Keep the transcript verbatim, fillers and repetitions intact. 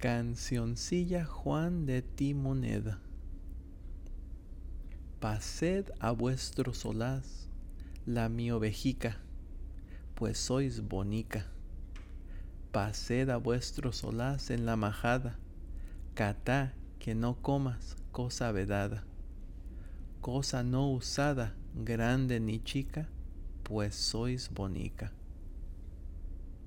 Cancioncilla Juan de Timoneda. Pased a vuestro solaz la mi ovejica, pues sois bonica. Pased a vuestro solaz en la majada, catá que no comas cosa vedada, cosa no usada, grande ni chica, pues sois bonica.